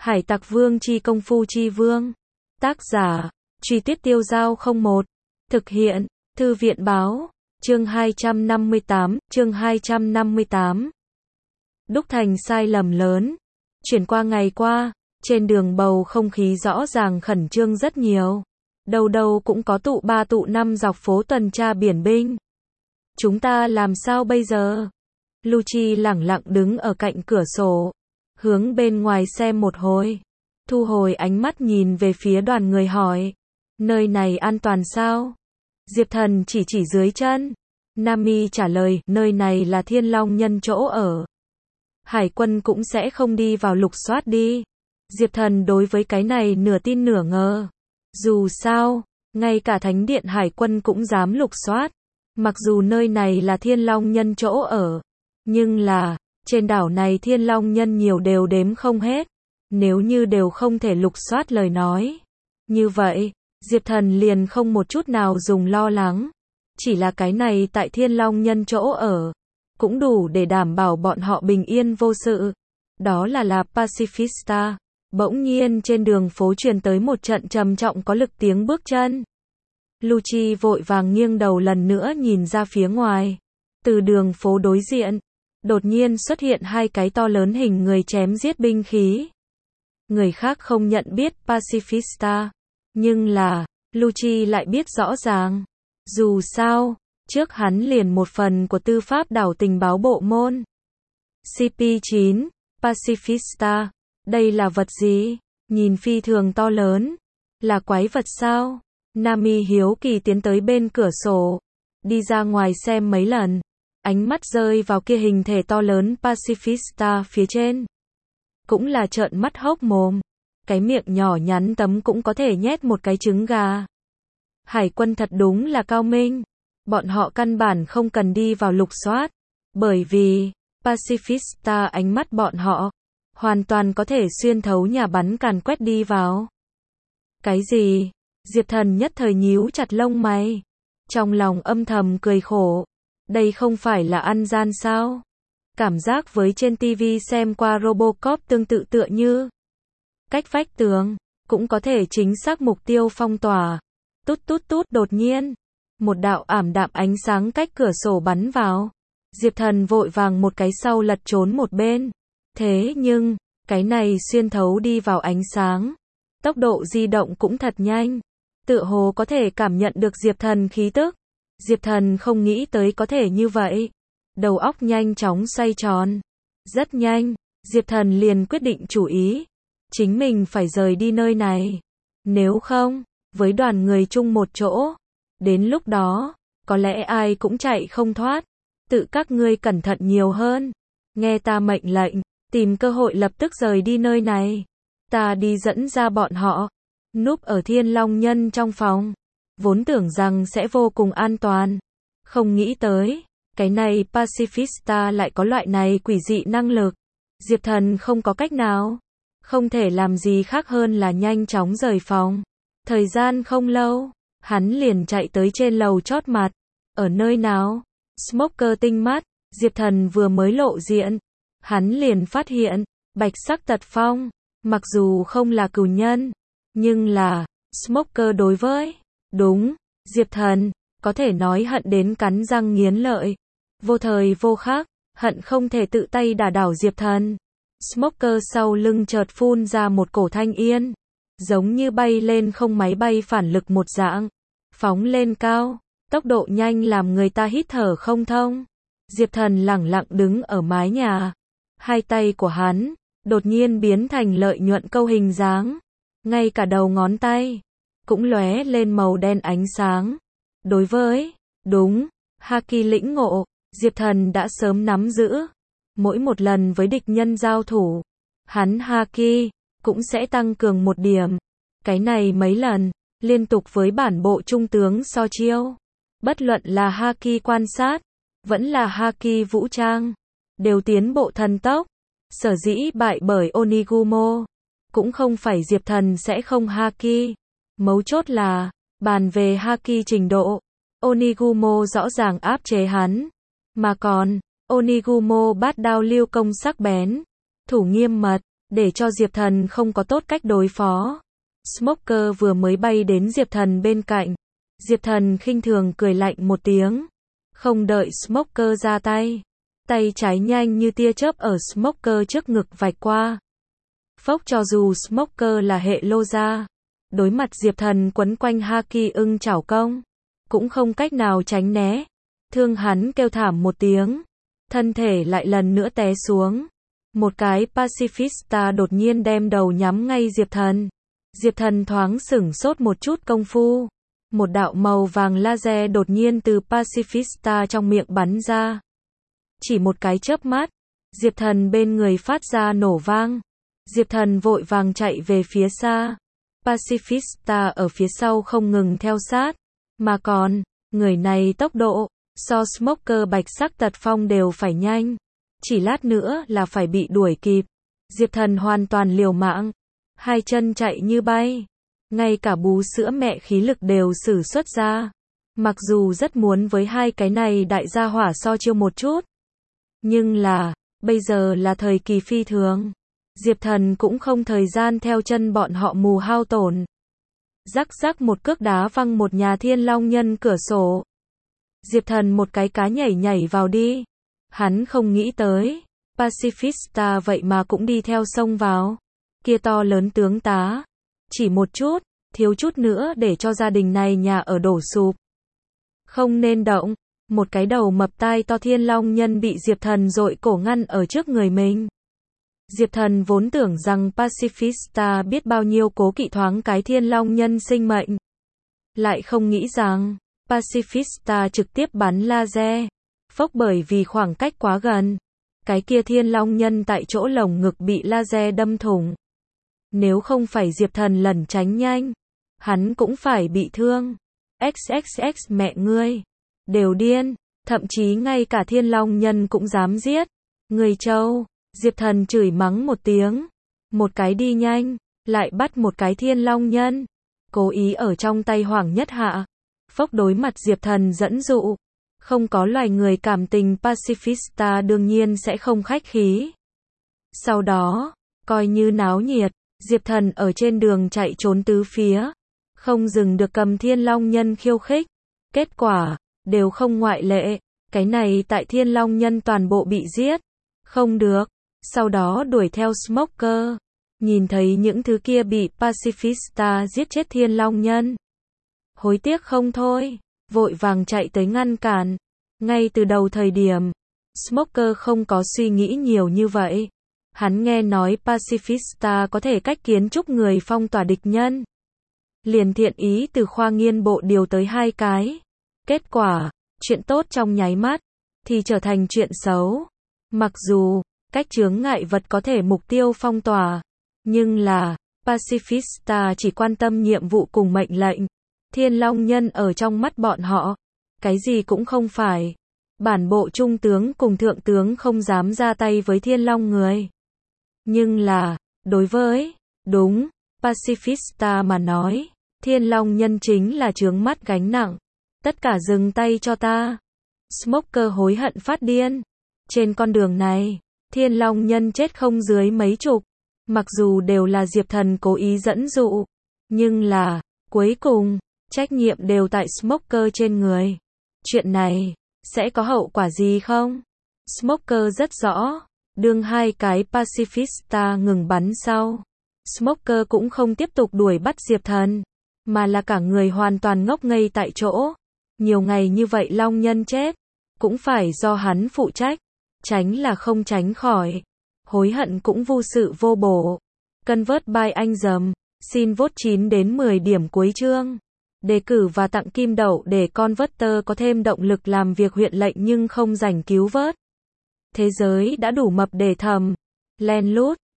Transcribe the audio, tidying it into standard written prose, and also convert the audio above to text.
Hải Tặc Vương chi công phu chi vương. Tác giả, Truy Tuyết Tiêu Giao 01. Thực hiện, Thư viện báo, chương 258. Đúc thành sai lầm lớn. Chuyển qua ngày qua, trên đường bầu không khí rõ ràng khẩn trương rất nhiều. Đâu đâu cũng có tụ 3 tụ 5 dọc phố tuần tra biển binh. Chúng ta làm sao bây giờ? Lucci lẳng lặng đứng ở cạnh cửa sổ, hướng bên ngoài xem một hồi, thu hồi ánh mắt nhìn về phía đoàn người hỏi, nơi này an toàn sao? Diệp Thần chỉ dưới chân. Nami trả lời, nơi này là Thiên Long Nhân chỗ ở. Hải quân cũng sẽ không đi vào lục soát đi. Diệp Thần đối với cái này nửa tin nửa ngờ. Dù sao, ngay cả Thánh điện Hải quân cũng dám lục soát. Mặc dù nơi này là Thiên Long Nhân chỗ ở, nhưng là, trên đảo này Thiên Long Nhân nhiều đều đếm không hết. Nếu như đều không thể lục soát lời nói, như vậy, Diệp Thần liền không một chút nào dùng lo lắng. Chỉ là cái này tại Thiên Long Nhân chỗ ở, cũng đủ để đảm bảo bọn họ bình yên vô sự. Đó là Pacifista. Bỗng nhiên trên đường phố truyền tới một trận trầm trọng có lực tiếng bước chân. Lucci vội vàng nghiêng đầu lần nữa nhìn ra phía ngoài. Từ đường phố đối diện, đột nhiên xuất hiện hai cái to lớn hình người chém giết binh khí. Người khác không nhận biết Pacifista, nhưng là, Lucci lại biết rõ ràng. Dù sao, trước hắn liền một phần của tư pháp đảo tình báo bộ môn. CP9, Pacifista, đây là vật gì? Nhìn phi thường to lớn. Là quái vật sao? Nami hiếu kỳ tiến tới bên cửa sổ, đi ra ngoài xem mấy lần. Ánh mắt rơi vào kia hình thể to lớn Pacifista phía trên. Cũng là trợn mắt hốc mồm. Cái miệng nhỏ nhắn tấm cũng có thể nhét một cái trứng gà. Hải quân thật đúng là cao minh. Bọn họ căn bản không cần đi vào lục soát. Bởi vì, Pacifista ánh mắt bọn họ, hoàn toàn có thể xuyên thấu nhà bắn càn quét đi vào. Cái gì? Diệp Thần nhất thời nhíu chặt lông mày. Trong lòng âm thầm cười khổ. Đây không phải là ăn gian sao? Cảm giác với trên TV xem qua Robocop tương tự tựa như. Cách vách tường, cũng có thể chính xác mục tiêu phong tỏa. Tút tút tút đột nhiên. Một đạo ảm đạm ánh sáng cách cửa sổ bắn vào. Diệp Thần vội vàng một cái sau lật trốn một bên. Thế nhưng, cái này xuyên thấu đi vào ánh sáng. Tốc độ di động cũng thật nhanh. Tựa hồ có thể cảm nhận được Diệp Thần khí tức. Diệp Thần không nghĩ tới có thể như vậy. Đầu óc nhanh chóng xoay tròn. Rất nhanh, Diệp Thần liền quyết định chủ ý. Chính mình phải rời đi nơi này. Nếu không, với đoàn người chung một chỗ, đến lúc đó, có lẽ ai cũng chạy không thoát. Tự các ngươi cẩn thận nhiều hơn. Nghe ta mệnh lệnh, tìm cơ hội lập tức rời đi nơi này. Ta đi dẫn ra bọn họ. Núp ở Thiên Long Nhân trong phòng. Vốn tưởng rằng sẽ vô cùng an toàn. Không nghĩ tới, cái này Pacifista lại có loại này quỷ dị năng lực. Diệp Thần không có cách nào. Không thể làm gì khác hơn là nhanh chóng rời phòng. Thời gian không lâu, hắn liền chạy tới trên lầu chót mặt. Ở nơi nào? Smoker tinh mắt, Diệp Thần vừa mới lộ diện. Hắn liền phát hiện, bạch sắc tật phong, mặc dù không là cừu nhân, nhưng là, Smoker đối với, đúng, Diệp Thần, có thể nói hận đến cắn răng nghiến lợi. Vô thời vô khắc, hận không thể tự tay đả đảo Diệp Thần. Smoker sau lưng chợt phun ra một cổ thanh yên, giống như bay lên không máy bay phản lực một dạng, phóng lên cao, tốc độ nhanh làm người ta hít thở không thông. Diệp Thần lẳng lặng đứng ở mái nhà, hai tay của hắn đột nhiên biến thành lợi nhuận câu hình dáng, ngay cả đầu ngón tay cũng lóe lên màu đen ánh sáng. Đối với, đúng, Haki lĩnh ngộ, Diệp Thần đã sớm nắm giữ. Mỗi một lần với địch nhân giao thủ, hắn Haki cũng sẽ tăng cường một điểm. Cái này mấy lần, liên tục với bản bộ trung tướng so chiêu. Bất luận là Haki quan sát, vẫn là Haki vũ trang, đều tiến bộ thần tốc. Sở dĩ bại bởi Onigumo, cũng không phải Diệp Thần sẽ không Haki. Mấu chốt là, bàn về Haki trình độ, Onigumo rõ ràng áp chế hắn. Mà còn, Onigumo bát đao lưu công sắc bén, thủ nghiêm mật, để cho Diệp Thần không có tốt cách đối phó. Smoker vừa mới bay đến Diệp Thần bên cạnh. Diệp Thần khinh thường cười lạnh một tiếng. Không đợi Smoker ra tay. Tay trái nhanh như tia chớp ở Smoker trước ngực vạch qua. Phốc, cho dù Smoker là hệ lô gia, đối mặt Diệp Thần quấn quanh Haki ưng chảo công, cũng không cách nào tránh né. Thương hắn kêu thảm một tiếng, thân thể lại lần nữa té xuống. Một cái Pacifista đột nhiên đem đầu nhắm ngay Diệp Thần. Diệp Thần thoáng sửng sốt một chút công phu. Một đạo màu vàng laser đột nhiên từ Pacifista trong miệng bắn ra. Chỉ một cái chớp mắt, Diệp Thần bên người phát ra nổ vang. Diệp Thần vội vàng chạy về phía xa. Pacifista ở phía sau không ngừng theo sát. Mà còn, người này tốc độ, so Smoker bạch sắc tật phong đều phải nhanh. Chỉ lát nữa là phải bị đuổi kịp. Diệp Thần hoàn toàn liều mạng. Hai chân chạy như bay. Ngay cả bú sữa mẹ khí lực đều sử xuất ra. Mặc dù rất muốn với hai cái này đại gia hỏa so chiêu một chút. Nhưng là, bây giờ là thời kỳ phi thường. Diệp Thần cũng không thời gian theo chân bọn họ mù hao tổn. Rắc rắc một cước đá văng một nhà Thiên Long Nhân cửa sổ. Diệp Thần một cái cá nhảy nhảy vào đi. Hắn không nghĩ tới, Pacifista vậy mà cũng đi theo xông vào. Kia to lớn tướng tá. Chỉ một chút, thiếu chút nữa để cho gia đình này nhà ở đổ sụp. Không nên động. Một cái đầu mập tai to Thiên Long Nhân bị Diệp Thần dội cổ ngăn ở trước người mình. Diệp Thần vốn tưởng rằng Pacifista biết bao nhiêu cố kỵ thoáng cái Thiên Long Nhân sinh mệnh. Lại không nghĩ rằng, Pacifista trực tiếp bắn laser. Phốc, bởi vì khoảng cách quá gần. Cái kia Thiên Long Nhân tại chỗ lồng ngực bị laser đâm thủng. Nếu không phải Diệp Thần lẩn tránh nhanh, hắn cũng phải bị thương. XXX mẹ ngươi. Đều điên. Thậm chí ngay cả Thiên Long Nhân cũng dám giết. Người trâu. Diệp Thần chửi mắng một tiếng. Một cái đi nhanh. Lại bắt một cái Thiên Long Nhân. Cố ý ở trong tay Hoàng Nhất Hạ. Phốc, đối mặt Diệp Thần dẫn dụ. Không có loài người cảm tình Pacifista đương nhiên sẽ không khách khí. Sau đó, coi như náo nhiệt, Diệp Thần ở trên đường chạy trốn tứ phía. Không dừng được cầm Thiên Long Nhân khiêu khích. Kết quả, đều không ngoại lệ. Cái này tại Thiên Long Nhân toàn bộ bị giết. Không được. Sau đó đuổi theo Smoker. Nhìn thấy những thứ kia bị Pacifista giết chết Thiên Long Nhân. Hối tiếc không thôi. Vội vàng chạy tới ngăn cản. Ngay từ đầu thời điểm, Smoker không có suy nghĩ nhiều như vậy. Hắn nghe nói Pacifista có thể cách kiến trúc người phong tỏa địch nhân. Liền thiện ý từ khoa nghiên bộ điều tới 2 cái. Kết quả, chuyện tốt trong nháy mắt, thì trở thành chuyện xấu. Mặc dù, cách chướng ngại vật có thể mục tiêu phong tỏa, nhưng là, Pacifista chỉ quan tâm nhiệm vụ cùng mệnh lệnh. Thiên Long Nhân ở trong mắt bọn họ, cái gì cũng không phải. Bản bộ trung tướng cùng thượng tướng không dám ra tay với Thiên Long người. Nhưng là, đối với, đúng, Pacifista mà nói, Thiên Long Nhân chính là chướng mắt gánh nặng. Tất cả dừng tay cho ta. Smoker hối hận phát điên. Trên con đường này, Thiên Long Nhân chết không dưới mấy chục. Mặc dù đều là Diệp Thần cố ý dẫn dụ. Nhưng là, cuối cùng, trách nhiệm đều tại Smoker trên người. Chuyện này, sẽ có hậu quả gì không? Smoker rất rõ. Đương 2 cái Pacifista ngừng bắn sau. Smoker cũng không tiếp tục đuổi bắt Diệp Thần. Mà là cả người hoàn toàn ngốc ngây tại chỗ. Nhiều ngày như vậy Long Nhân chết. Cũng phải do hắn phụ trách. Tránh là không tránh khỏi. Hối hận cũng vô sự vô bổ. Convert by anh dầm. Xin vote 9 đến 10 điểm cuối chương. Đề cử và tặng kim đậu để Converter có thêm động lực làm việc huyện lệnh nhưng không rảnh cứu vớt. Thế giới đã đủ mập để thầm. Len lút.